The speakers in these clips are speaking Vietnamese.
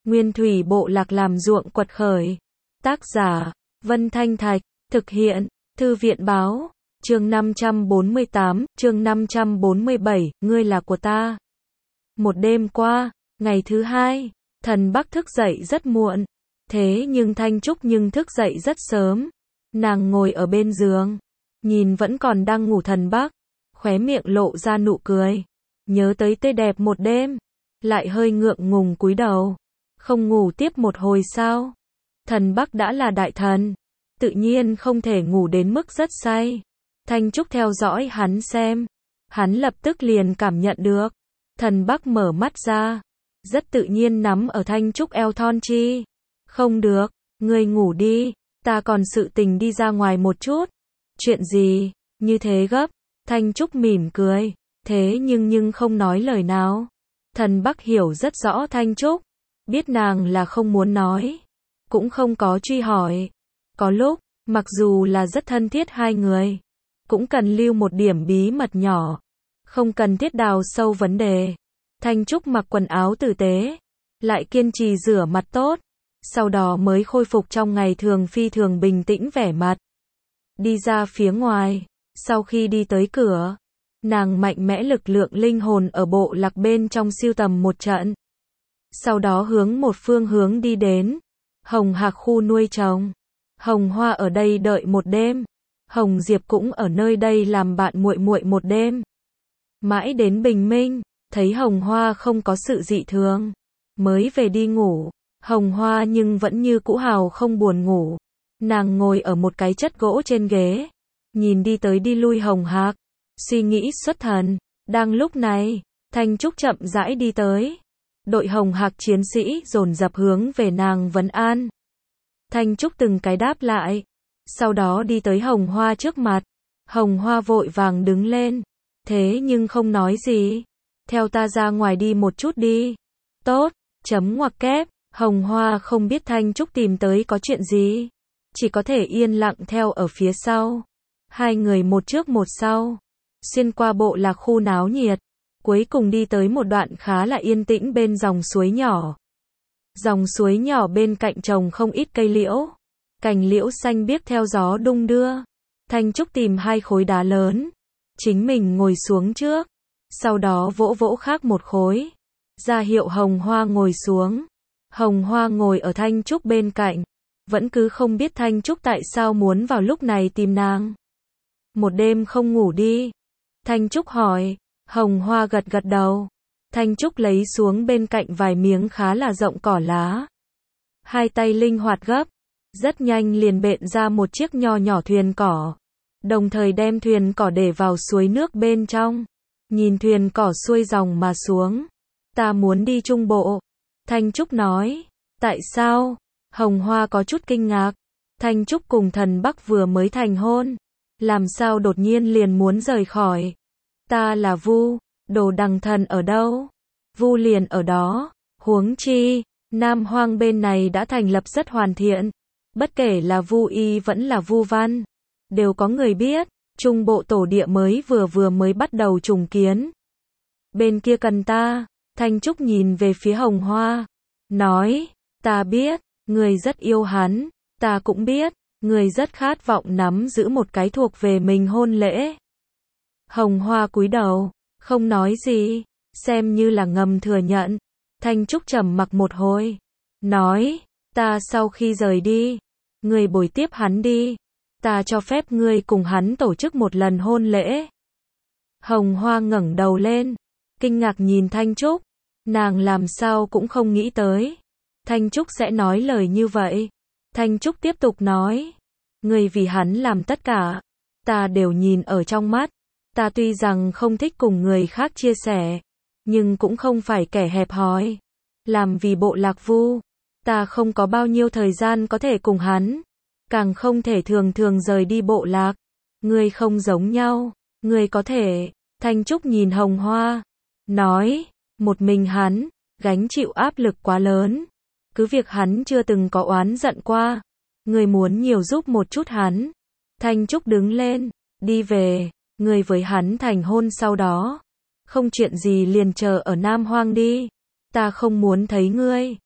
Nguyên thủy bộ lạc làm ruộng quật khởi. Tác giả, Vân Thanh Thạch, thực hiện, Thư viện báo, chương 548, chương 547, ngươi là của ta. Một đêm qua, ngày thứ hai, Thần Bắc thức dậy rất muộn, thế nhưng Thanh Trúc thức dậy rất sớm. Nàng ngồi ở bên giường, nhìn vẫn còn đang ngủ Thần Bắc, khóe miệng lộ ra nụ cười, nhớ tới tươi đẹp một đêm, lại hơi ngượng ngùng cúi đầu, không ngủ tiếp một hồi sao? Thần Bắc đã là đại thần, tự nhiên không thể ngủ đến mức rất say. Thanh Trúc theo dõi hắn xem, hắn lập tức liền cảm nhận được. Thần Bắc mở mắt ra, rất tự nhiên nắm ở Thanh Trúc eo thon chi. Không được, ngươi ngủ đi, ta còn sự tình đi ra ngoài một chút. Chuyện gì, như thế gấp? Thanh Trúc mỉm cười, thế nhưng không nói lời nào. Thần Bắc hiểu rất rõ Thanh Trúc, biết nàng là không muốn nói, cũng không có truy hỏi. Có lúc, mặc dù là rất thân thiết hai người, cũng cần lưu một điểm bí mật nhỏ, không cần thiết đào sâu vấn đề. Thanh Trúc mặc quần áo tử tế, lại kiên trì rửa mặt tốt, sau đó mới khôi phục trong ngày thường phi thường bình tĩnh vẻ mặt. Đi ra phía ngoài, sau khi đi tới cửa, nàng mạnh mẽ lực lượng linh hồn ở bộ lạc bên trong siêu tầm một trận. Sau đó hướng một phương hướng đi đến, Hồng Hạc khu nuôi trồng. Hồng Hoa ở đây đợi một đêm, Hồng Diệp cũng ở nơi đây làm bạn muội muội một đêm. Mãi đến bình minh, thấy Hồng Hoa không có sự dị thường, mới về đi ngủ. Hồng Hoa nhưng vẫn như cũ hào không buồn ngủ. Nàng ngồi ở một cái chất gỗ trên ghế, nhìn đi tới đi lui Hồng Hạc, suy nghĩ xuất thần. Đang lúc này, Thanh Trúc chậm rãi đi tới. Đội Hồng Hạc chiến sĩ dồn dập hướng về nàng vấn an. Thanh Trúc từng cái đáp lại, sau đó đi tới Hồng Hoa trước mặt. Hồng Hoa vội vàng đứng lên, thế nhưng không nói gì. Theo ta ra ngoài đi một chút đi. Tốt, chấm ngoặc kép. Hồng Hoa không biết Thanh Trúc tìm tới có chuyện gì, chỉ có thể yên lặng theo ở phía sau. Hai người một trước một sau, xuyên qua bộ lạc khu náo nhiệt, cuối cùng đi tới một đoạn khá là yên tĩnh bên dòng suối nhỏ. Dòng suối nhỏ bên cạnh trồng không ít cây liễu, cành liễu xanh biếc theo gió đung đưa. Thanh Trúc tìm hai khối đá lớn, chính mình ngồi xuống trước, sau đó vỗ vỗ khác một khối, ra hiệu Hồng Hoa ngồi xuống. Hồng Hoa ngồi ở Thanh Trúc bên cạnh, vẫn cứ không biết Thanh Trúc tại sao muốn vào lúc này tìm nàng. Một đêm không ngủ đi? Thanh Trúc hỏi. Hồng Hoa gật gật đầu. Thanh Trúc lấy xuống bên cạnh vài miếng khá là rộng cỏ lá. Hai tay linh hoạt gấp, rất nhanh liền bện ra một chiếc nho nhỏ thuyền cỏ, đồng thời đem thuyền cỏ để vào suối nước bên trong. Nhìn thuyền cỏ xuôi dòng mà xuống. Ta muốn đi Trung Bộ. Thanh Trúc nói. Tại sao? Hồng Hoa có chút kinh ngạc. Thanh Trúc cùng Thần Bắc vừa mới thành hôn, làm sao đột nhiên liền muốn rời khỏi? Ta là Vu, Đồ Đằng Thần ở đâu? Vu liền ở đó. Huống chi, Nam Hoang bên này đã thành lập rất hoàn thiện. Bất kể là Vu Y vẫn là Vu Văn, đều có người biết. Trung Bộ tổ địa mới vừa mới bắt đầu trùng kiến. Bên kia cần ta. Thanh Trúc nhìn về phía Hồng Hoa, nói, ta biết, người rất yêu hắn, ta cũng biết, người rất khát vọng nắm giữ một cái thuộc về mình hôn lễ. Hồng Hoa cúi đầu, không nói gì, xem như là ngầm thừa nhận. Thanh Trúc trầm mặc một hồi, nói, ta sau khi rời đi, người bồi tiếp hắn đi, ta cho phép ngươi cùng hắn tổ chức một lần hôn lễ. Hồng Hoa ngẩng đầu lên, kinh ngạc nhìn Thanh Trúc. Nàng làm sao cũng không nghĩ tới Thanh Trúc sẽ nói lời như vậy. Thanh Trúc tiếp tục nói, người vì hắn làm tất cả, ta đều nhìn ở trong mắt. Ta tuy rằng không thích cùng người khác chia sẻ, nhưng cũng không phải kẻ hẹp hòi. Làm vì bộ lạc Vu, ta không có bao nhiêu thời gian có thể cùng hắn, càng không thể thường thường rời đi bộ lạc. Ngươi không giống nhau, ngươi có thể. Thanh Trúc nhìn Hồng Hoa, nói, một mình hắn, gánh chịu áp lực quá lớn. Cứ việc hắn chưa từng có oán giận qua, người muốn nhiều giúp một chút hắn. Thanh Trúc đứng lên, đi về, người với hắn thành hôn sau đó. Không chuyện gì liền chờ ở Nam Hoang đi. Ta không muốn thấy ngươi.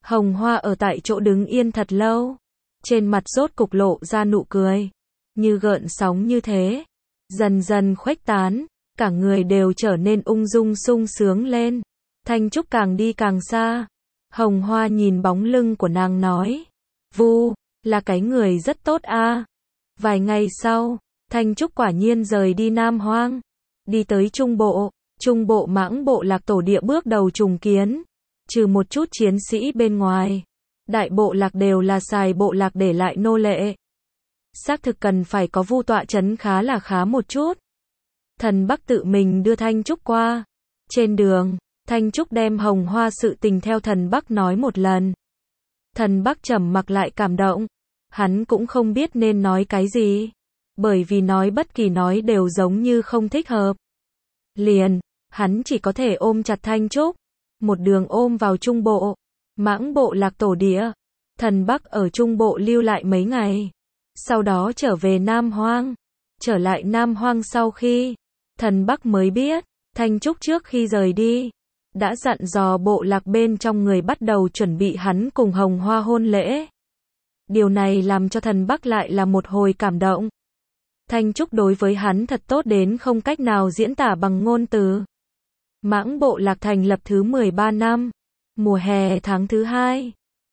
Hồng Hoa ở tại chỗ đứng yên thật lâu. Trên mặt rốt cục lộ ra nụ cười. Như gợn sóng như thế. Dần dần khuếch tán. Cả người đều trở nên ung dung sung sướng lên. Thanh Trúc càng đi càng xa. Hồng Hoa nhìn bóng lưng của nàng nói. Vu, là cái người rất tốt a. Vài ngày sau, Thanh Trúc quả nhiên rời đi Nam Hoang. Đi tới Trung bộ Mãng bộ lạc tổ địa bước đầu trùng kiến. Trừ một chút chiến sĩ bên ngoài. Đại bộ lạc đều là xài bộ lạc để lại nô lệ. Xác thực cần phải có Vu tọa trấn khá là khá một chút. Thần Bắc tự mình đưa Thanh Trúc qua. Trên đường, Thanh Trúc đem Hồng Hoa sự tình theo thần Bắc nói một lần. Thần Bắc trầm mặc lại cảm động. Hắn cũng không biết nên nói cái gì. Bởi vì nói bất kỳ nói đều giống như không thích hợp. Liền, hắn chỉ có thể ôm chặt Thanh Trúc. Một đường ôm vào Trung bộ. Mãng bộ lạc tổ địa. Thần Bắc ở Trung bộ lưu lại mấy ngày. Sau đó trở về Nam Hoang. Trở lại Nam Hoang sau khi thần Bắc mới biết, Thanh Trúc trước khi rời đi, đã dặn dò bộ lạc bên trong người bắt đầu chuẩn bị hắn cùng Hồng Hoa hôn lễ. Điều này làm cho thần Bắc lại là một hồi cảm động. Thanh Trúc đối với hắn thật tốt đến không cách nào diễn tả bằng ngôn từ. Mãng bộ lạc thành lập thứ 13 năm, mùa hè tháng thứ 2,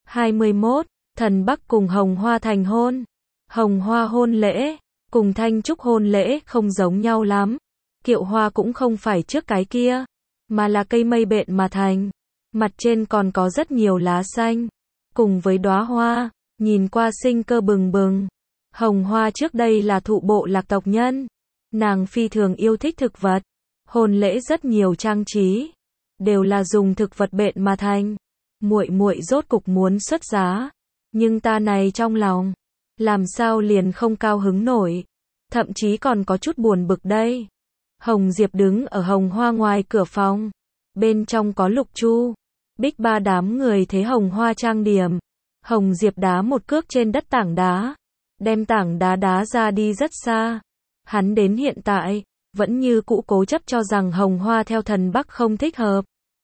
21, thần Bắc cùng Hồng Hoa thành hôn. Hồng Hoa hôn lễ, cùng Thanh Trúc hôn lễ không giống nhau lắm. Kiệu hoa cũng không phải trước cái kia, mà là cây mây bện mà thành. Mặt trên còn có rất nhiều lá xanh, cùng với đóa hoa, nhìn qua sinh cơ bừng bừng. Hồng Hoa trước đây là thụ bộ lạc tộc nhân. Nàng phi thường yêu thích thực vật. Hôn lễ rất nhiều trang trí, đều là dùng thực vật bện mà thành. Muội muội rốt cục muốn xuất giá, nhưng ta này trong lòng, làm sao liền không cao hứng nổi. Thậm chí còn có chút buồn bực đây. Hồng Diệp đứng ở Hồng Hoa ngoài cửa phòng. Bên trong có Lục Chu, Bích Ba đám người thấy Hồng Hoa trang điểm. Hồng Diệp đá một cước trên đất tảng đá. Đem tảng đá đá ra đi rất xa. Hắn đến hiện tại, vẫn như cũ cố chấp cho rằng Hồng Hoa theo thần Bắc không thích hợp.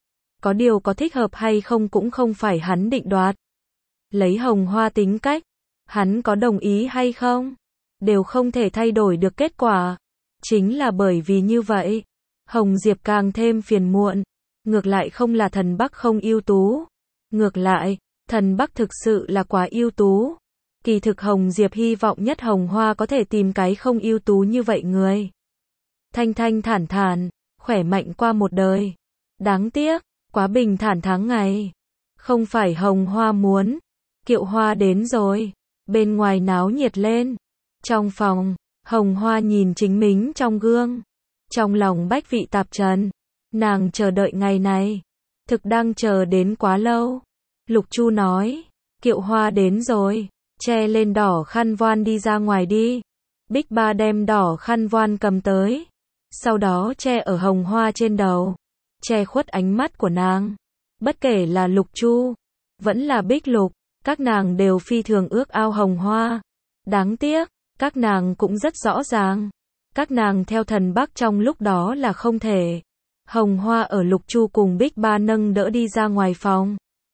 Có điều có thích hợp hay không cũng không phải hắn định đoạt. Lấy Hồng Hoa tính cách, hắn có đồng ý hay không, đều không thể thay đổi được kết quả. Chính là bởi vì như vậy, Hồng Diệp càng thêm phiền muộn. Ngược lại không là thần Bắc không ưu tú. Ngược lại, thần Bắc thực sự là quá ưu tú. Kỳ thực Hồng Diệp hy vọng nhất Hồng Hoa có thể tìm cái không ưu tú như vậy người. Thanh thanh thản thản, khỏe mạnh qua một đời. Đáng tiếc, quá bình thản tháng ngày. Không phải Hồng Hoa muốn. Kiệu hoa đến rồi. Bên ngoài náo nhiệt lên. Trong phòng, Hồng Hoa nhìn chính mình trong gương. Trong lòng bách vị tạp trần. Nàng chờ đợi ngày này. Thực đang chờ đến quá lâu. Lục Chu nói, kiệu hoa đến rồi. Che lên đỏ khăn voan đi ra ngoài đi. Bích Ba đem đỏ khăn voan cầm tới. Sau đó che ở Hồng Hoa trên đầu. Che khuất ánh mắt của nàng. Bất kể là Lục Chu, vẫn là Bích Lục, các nàng đều phi thường ước ao Hồng Hoa. Đáng tiếc, các nàng cũng rất rõ ràng. Các nàng theo thần Bắc trong lúc đó là không thể. Hồng Hoa ở Lục Chu cùng Bích Ba nâng đỡ đi ra ngoài phòng.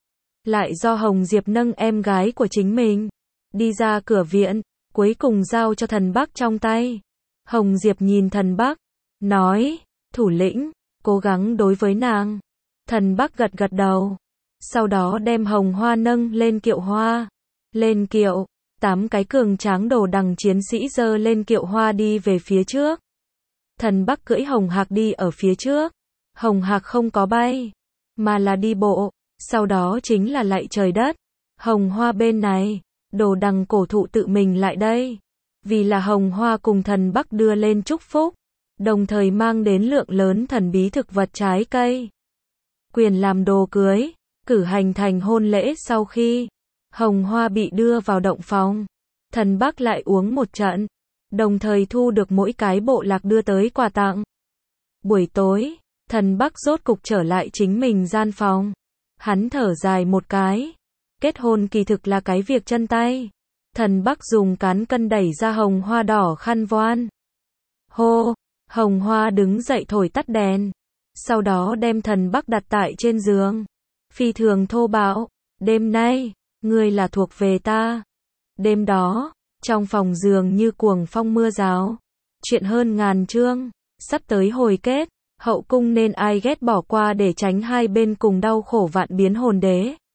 Lại do Hồng Diệp nâng em gái của chính mình. Đi ra cửa viện, cuối cùng giao cho thần Bắc trong tay. Hồng Diệp nhìn thần Bắc, nói, thủ lĩnh, cố gắng đối với nàng. Thần Bắc gật gật đầu. Sau đó đem Hồng Hoa nâng lên kiệu hoa. Lên kiệu, 8 cái cường tráng đồ đằng chiến sĩ giơ lên kiệu hoa đi về phía trước. Thần Bắc cưỡi Hồng Hạc đi ở phía trước. Hồng Hạc không có bay, mà là đi bộ. Sau đó chính là lạy trời đất. Hồng Hoa bên này, đồ đằng cổ thụ tự mình lại đây. Vì là Hồng Hoa cùng thần Bắc đưa lên chúc phúc. Đồng thời mang đến lượng lớn thần bí thực vật trái cây. Quyền làm đồ cưới, cử hành thành hôn lễ sau khi Hồng Hoa bị đưa vào động phòng. Thần Bắc lại uống một trận. Đồng thời thu được mỗi cái bộ lạc đưa tới quà tặng. Buổi tối, thần Bắc rốt cục trở lại chính mình gian phòng. Hắn thở dài một cái. Kết hôn kỳ thực là cái việc chân tay. Thần Bắc dùng cán cân đẩy ra Hồng Hoa đỏ khăn voan. Hô, Hồng Hoa đứng dậy thổi tắt đèn. Sau đó đem thần Bắc đặt tại trên giường. Phi thường thô bạo, Đêm nay, ngươi là thuộc về ta. Đêm đó, trong phòng giường như cuồng phong mưa rào. Chuyện hơn ngàn chương, sắp tới hồi kết, hậu cung nên ai ghét bỏ qua để tránh hai bên cùng đau khổ vạn biến hồn đế.